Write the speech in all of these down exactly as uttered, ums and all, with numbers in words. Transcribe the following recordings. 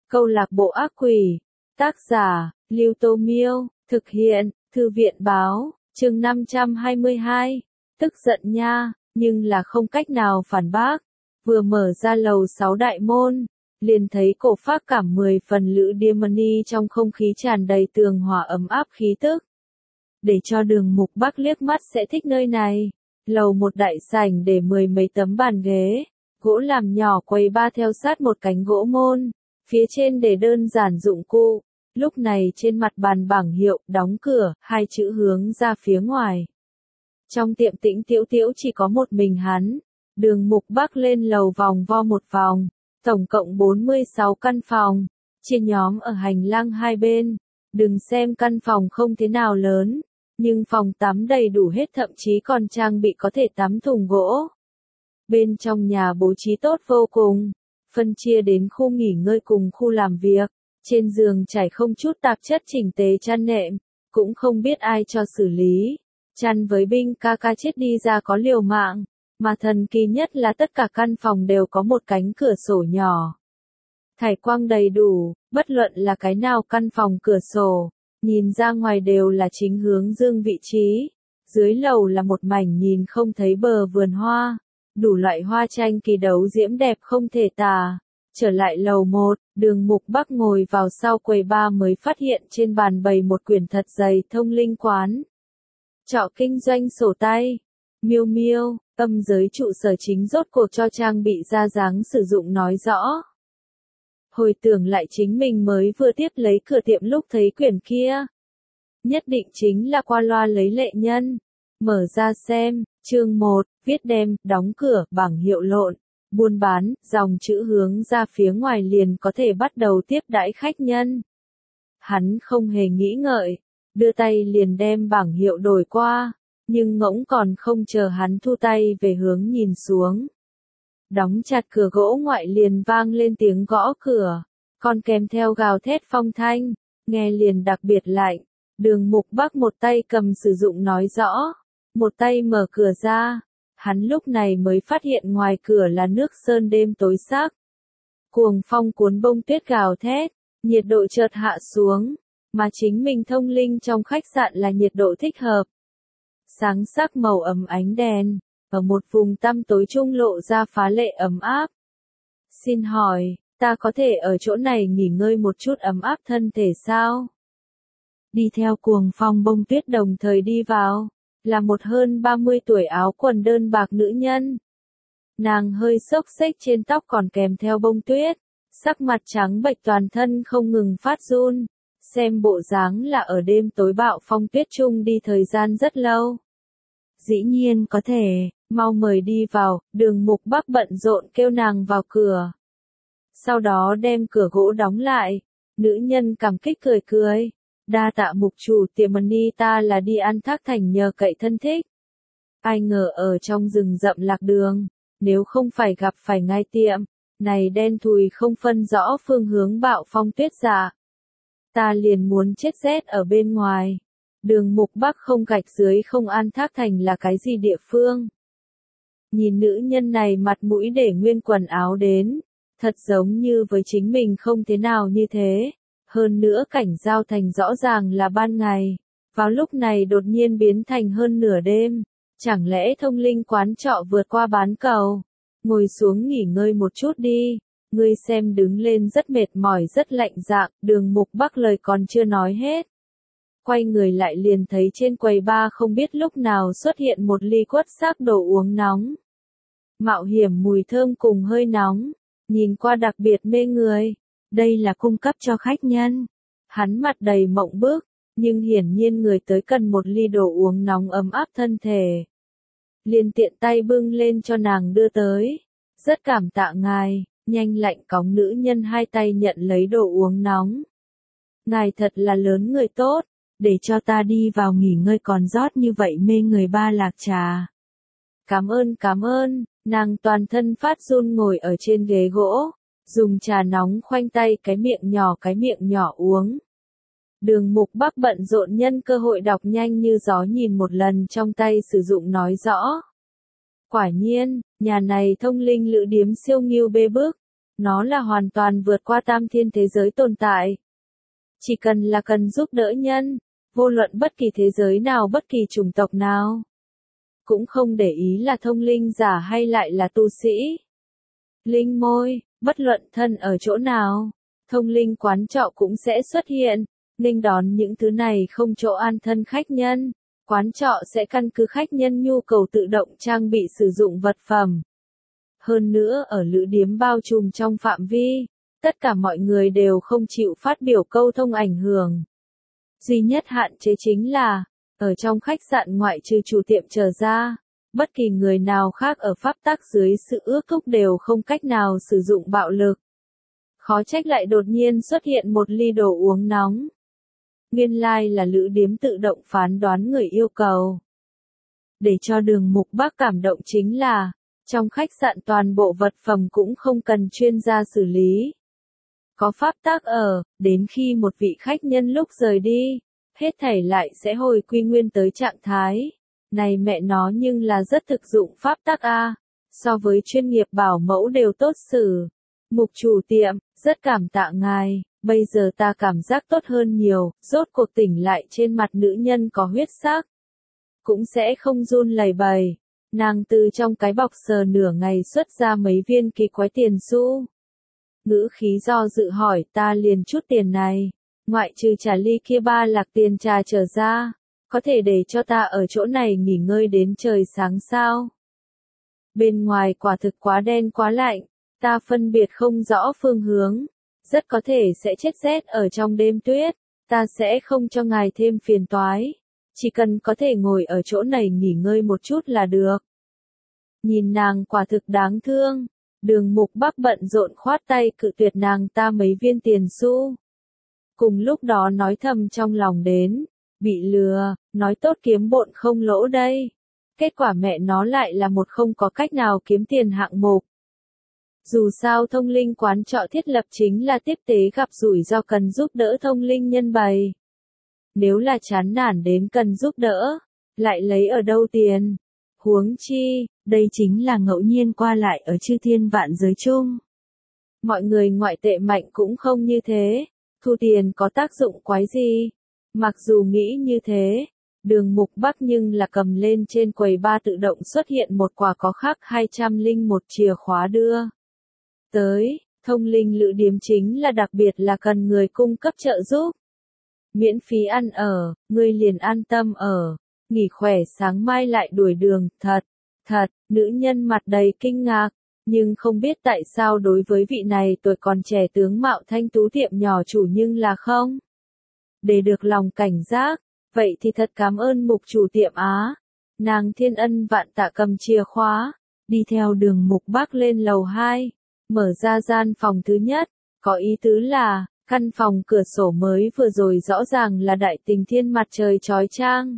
Câu lạc bộ ác quỷ. Tác giả, Lưu Tô Miêu. Thực hiện, Thư viện Báo. Chương năm trăm hai mươi hai. Tức giận nha, nhưng là không cách nào phản bác. Vừa mở ra lầu sáu đại môn, liền thấy cổ phác cảm mười phần Lữ Điềm Mani trong không khí tràn đầy tường hòa ấm áp khí tức. Để cho Đường Mục Bắc liếc mắt sẽ thích nơi này. Lầu một đại sảnh để mười mấy tấm bàn ghế, gỗ làm nhỏ quầy ba theo sát một cánh gỗ môn, phía trên để đơn giản dụng cụ. Lúc này trên mặt bàn bảng hiệu, đóng cửa, hai chữ hướng ra phía ngoài. Trong tiệm Tĩnh Tiễu Tiễu chỉ có một mình hắn. Đường Mục Bắc lên lầu vòng vo một vòng, tổng cộng bốn mươi sáu căn phòng, chia nhóm ở hành lang hai bên. Đừng xem căn phòng không thế nào lớn, nhưng phòng tắm đầy đủ hết, thậm chí còn trang bị có thể tắm thùng gỗ. Bên trong nhà bố trí tốt vô cùng, phân chia đến khu nghỉ ngơi cùng khu làm việc. Trên giường trải không chút tạp chất chỉnh tề chăn nệm, cũng không biết ai cho xử lý. Chăn với binh ca ca chết đi ra có liều mạng, mà thần kỳ nhất là tất cả căn phòng đều có một cánh cửa sổ nhỏ. Thải quang đầy đủ, bất luận là cái nào căn phòng cửa sổ, nhìn ra ngoài đều là chính hướng dương vị trí. Dưới lầu là một mảnh nhìn không thấy bờ vườn hoa, đủ loại hoa tranh kỳ đấu diễm đẹp không thể tả. Trở lại lầu một, Đường Mục Bắc ngồi vào sau quầy ba mới phát hiện trên bàn bày một quyển thật dày thông linh quán. Trọ kinh doanh sổ tay. Miêu miêu, âm giới trụ sở chính rốt cuộc cho trang bị ra dáng sử dụng nói rõ. Hồi tưởng lại chính mình mới vừa tiếp lấy cửa tiệm lúc thấy quyển kia. Nhất định chính là qua loa lấy lệ nhân. Mở ra xem, chương một, viết đem, đóng cửa, bảng hiệu lộn. Buôn bán, dòng chữ hướng ra phía ngoài liền có thể bắt đầu tiếp đãi khách nhân. Hắn không hề nghĩ ngợi, đưa tay liền đem bảng hiệu đổi qua, nhưng ngỗng còn không chờ hắn thu tay về hướng nhìn xuống. Đóng chặt cửa gỗ ngoại liền vang lên tiếng gõ cửa, còn kèm theo gào thét phong thanh, nghe liền đặc biệt lạnh. Đường Mục Bắc một tay cầm sử dụng nói rõ, một tay mở cửa ra. Hắn lúc này mới phát hiện ngoài cửa là nước sơn đêm tối sắc. Cuồng phong cuốn bông tuyết gào thét, nhiệt độ chợt hạ xuống, mà chính mình thông linh trong khách sạn là nhiệt độ thích hợp. Sáng sắc màu ấm ánh đèn, ở một vùng tăm tối trung lộ ra phá lệ ấm áp. Xin hỏi, ta có thể ở chỗ này nghỉ ngơi một chút ấm áp thân thể sao? Đi theo cuồng phong bông tuyết đồng thời đi vào, là một hơn ba mươi tuổi áo quần đơn bạc nữ nhân. Nàng hơi xốc xếch trên tóc còn kèm theo bông tuyết, sắc mặt trắng bệch toàn thân không ngừng phát run, xem bộ dáng là ở đêm tối bạo phong tuyết chung đi thời gian rất lâu. Dĩ nhiên có thể, mau mời đi vào, Đường Mục Bắc bận rộn kêu nàng vào cửa. Sau đó đem cửa gỗ đóng lại, nữ nhân cảm kích cười cười. Đa tạ mục chủ tiệm Mani, ta là đi ăn Thác Thành nhờ cậy thân thích. Ai ngờ ở trong rừng rậm lạc đường, nếu không phải gặp phải ngay tiệm, này đen thùi không phân rõ phương hướng bạo phong tuyết dạ. Ta liền muốn chết rét ở bên ngoài. Đường Mục Bắc không gạch dưới không an Thác Thành là cái gì địa phương. Nhìn nữ nhân này mặt mũi để nguyên quần áo đến, thật giống như với chính mình không thế nào như thế. Hơn nữa cảnh giao thành rõ ràng là ban ngày, vào lúc này đột nhiên biến thành hơn nửa đêm, chẳng lẽ thông linh quán trọ vượt qua bán cầu, ngồi xuống nghỉ ngơi một chút đi, ngươi xem đứng lên rất mệt mỏi rất lạnh dạng. Đường Mục Bắc lời còn chưa nói hết, quay người lại liền thấy trên quầy ba không biết lúc nào xuất hiện một ly quất sắc đồ uống nóng, mạo hiểm mùi thơm cùng hơi nóng, nhìn qua đặc biệt mê người. Đây là cung cấp cho khách nhân. Hắn mặt đầy mộng bức, nhưng hiển nhiên người tới cần một ly đồ uống nóng ấm áp thân thể. Liền tiện tay bưng lên cho nàng đưa tới. Rất cảm tạ ngài, nhanh lạnh cóng nữ nhân hai tay nhận lấy đồ uống nóng. Ngài thật là lớn người tốt, để cho ta đi vào nghỉ ngơi còn rót như vậy mê người ba lạc trà. Cảm ơn cảm ơn, nàng toàn thân phát run ngồi ở trên ghế gỗ. Dùng trà nóng khoanh tay cái miệng nhỏ cái miệng nhỏ uống. Đường Mục Bắc bận rộn nhân cơ hội đọc nhanh như gió nhìn một lần trong tay sử dụng nói rõ. Quả nhiên, nhà này thông linh lữ điếm siêu nghiêu bê bức. Nó là hoàn toàn vượt qua tam thiên thế giới tồn tại. Chỉ cần là cần giúp đỡ nhân, vô luận bất kỳ thế giới nào, bất kỳ chủng tộc nào. Cũng không để ý là thông linh giả hay lại là tu sĩ. Linh môi, bất luận thân ở chỗ nào, thông linh quán trọ cũng sẽ xuất hiện, nghênh đón những thứ này không chỗ an thân khách nhân. Quán trọ sẽ căn cứ khách nhân nhu cầu tự động trang bị sử dụng vật phẩm. Hơn nữa ở lữ điếm bao trùm trong phạm vi, tất cả mọi người đều không chịu phát biểu câu thông ảnh hưởng. Duy nhất hạn chế chính là, ở trong khách sạn ngoại trừ chủ tiệm trở ra, bất kỳ người nào khác ở pháp tắc dưới sự ước thúc đều không cách nào sử dụng bạo lực. Khó trách lại đột nhiên xuất hiện một ly đồ uống nóng. Nguyên lai là lữ điếm tự động phán đoán người yêu cầu. Để cho Đường Mục Bắc cảm động chính là, trong khách sạn toàn bộ vật phẩm cũng không cần chuyên gia xử lý. Có pháp tắc ở, đến khi một vị khách nhân lúc rời đi, hết thảy lại sẽ hồi quy nguyên tới trạng thái. Này mẹ nó nhưng là rất thực dụng pháp tắc a, so với chuyên nghiệp bảo mẫu đều tốt xử. Mục chủ tiệm, rất cảm tạ ngài, bây giờ ta cảm giác tốt hơn nhiều, rốt cuộc tỉnh lại trên mặt nữ nhân có huyết sắc. Cũng sẽ không run lẩy bẩy. Nàng từ trong cái bọc sờ nửa ngày xuất ra mấy viên kỳ quái tiền xu. Ngữ khí do dự hỏi ta liền chút tiền này, ngoại trừ trả ly kia ba lạc tiền trà trở ra, có thể để cho ta ở chỗ này nghỉ ngơi đến trời sáng sao? Bên ngoài quả thực quá đen quá lạnh, ta phân biệt không rõ phương hướng, rất có thể sẽ chết rét ở trong đêm tuyết, ta sẽ không cho ngài thêm phiền toái, chỉ cần có thể ngồi ở chỗ này nghỉ ngơi một chút là được. Nhìn nàng quả thực đáng thương, Đường Mục Bắc bận rộn khoát tay cự tuyệt nàng ta mấy viên tiền xu. Cùng lúc đó nói thầm trong lòng đến, bị lừa, nói tốt kiếm bộn không lỗ đây. Kết quả mẹ nó lại là một không có cách nào kiếm tiền hạng mục. Dù sao thông linh quán trọ thiết lập chính là tiếp tế gặp rủi ro cần giúp đỡ thông linh nhân bày. Nếu là chán nản đến cần giúp đỡ, lại lấy ở đâu tiền? Huống chi, đây chính là ngẫu nhiên qua lại ở chư thiên vạn giới chung. Mọi người ngoại tệ mạnh cũng không như thế, thu tiền có tác dụng quái gì? Mặc dù nghĩ như thế, Đường Mục Bắc nhưng là cầm lên trên quầy ba tự động xuất hiện một quả có khắc hai trăm lẻ một chìa khóa đưa. Tới, thông linh lữ điếm chính là đặc biệt là cần người cung cấp trợ giúp. Miễn phí ăn ở, ngươi liền an tâm ở, nghỉ khỏe sáng mai lại đuổi đường, thật, thật, nữ nhân mặt đầy kinh ngạc, nhưng không biết tại sao đối với vị này tuổi còn trẻ tướng mạo thanh tú tiệm nhỏ chủ nhưng là không. Để được lòng cảnh giác, vậy thì thật cảm ơn mục chủ tiệm á. Nàng thiên ân vạn tạ cầm chìa khóa, đi theo Đường Mục Bắc lên lầu hai, mở ra gian phòng thứ nhất, có ý tứ là, căn phòng cửa sổ mới vừa rồi rõ ràng là đại tình thiên mặt trời chói chang.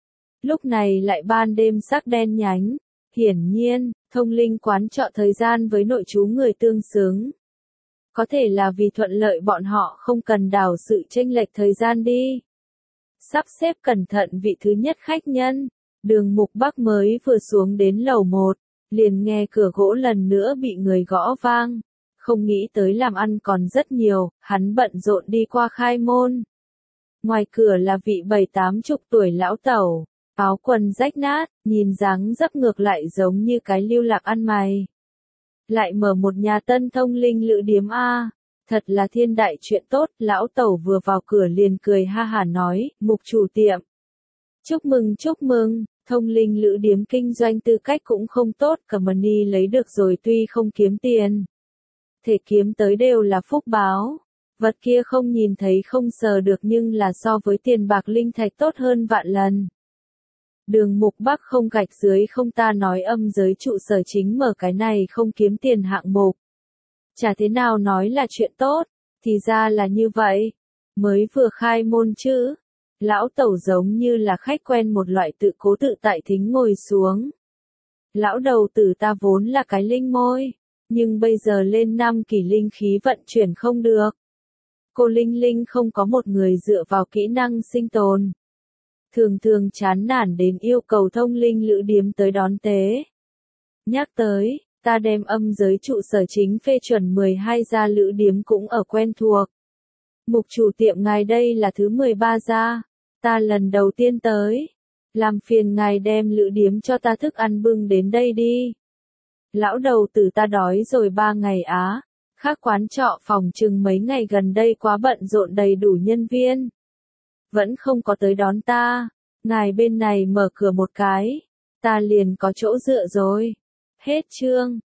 Lúc này lại ban đêm sắc đen nhánh, hiển nhiên, thông linh quán trọ thời gian với nội trú người tương xứng. Có thể là vì thuận lợi bọn họ không cần đảo sự chênh lệch thời gian đi. Sắp xếp cẩn thận vị thứ nhất khách nhân, Đường Mục Bắc mới vừa xuống đến lầu một, liền nghe cửa gỗ lần nữa bị người gõ vang. Không nghĩ tới làm ăn còn rất nhiều, hắn bận rộn đi qua khai môn. Ngoài cửa là vị bảy tám chục tuổi lão tẩu, áo quần rách nát, nhìn dáng dấp ngược lại giống như cái lưu lạc ăn mày. Lại mở một nhà tân thông linh lữ điếm A, thật là thiên đại chuyện tốt, lão tẩu vừa vào cửa liền cười ha hả nói, mục chủ tiệm. Chúc mừng chúc mừng, thông linh lữ điếm kinh doanh tư cách cũng không tốt, company lấy được rồi tuy không kiếm tiền. Thể kiếm tới đều là phúc báo, vật kia không nhìn thấy không sờ được nhưng là so với tiền bạc linh thạch tốt hơn vạn lần. Đường Mục Bắc không gạch dưới không ta nói âm giới trụ sở chính mở cái này không kiếm tiền hạng mục. Chả thế nào nói là chuyện tốt, thì ra là như vậy. Mới vừa khai môn chứ. Lão tẩu giống như là khách quen một loại tự cố tự tại thính ngồi xuống. Lão đầu tử ta vốn là cái linh môi, nhưng bây giờ lên năm kỳ linh khí vận chuyển không được. Cô Linh Linh không có một người dựa vào kỹ năng sinh tồn. Thường thường chán nản đến yêu cầu thông linh lữ điếm tới đón tế. Nhắc tới, Ta đem âm giới trụ sở chính phê chuẩn mười hai gia lữ điếm cũng ở quen thuộc. Mục chủ tiệm ngài đây là thứ mười ba gia. Ta lần đầu tiên tới. Làm phiền ngài đem lữ điếm cho ta thức ăn bưng đến đây đi. Lão đầu tử ta đói rồi ba ngày á. Khác quán trọ phòng chừng mấy ngày gần đây quá bận rộn đầy đủ nhân viên. Vẫn không có tới đón ta. Ngài bên này mở cửa một cái. Ta liền có chỗ dựa rồi. Hết chương.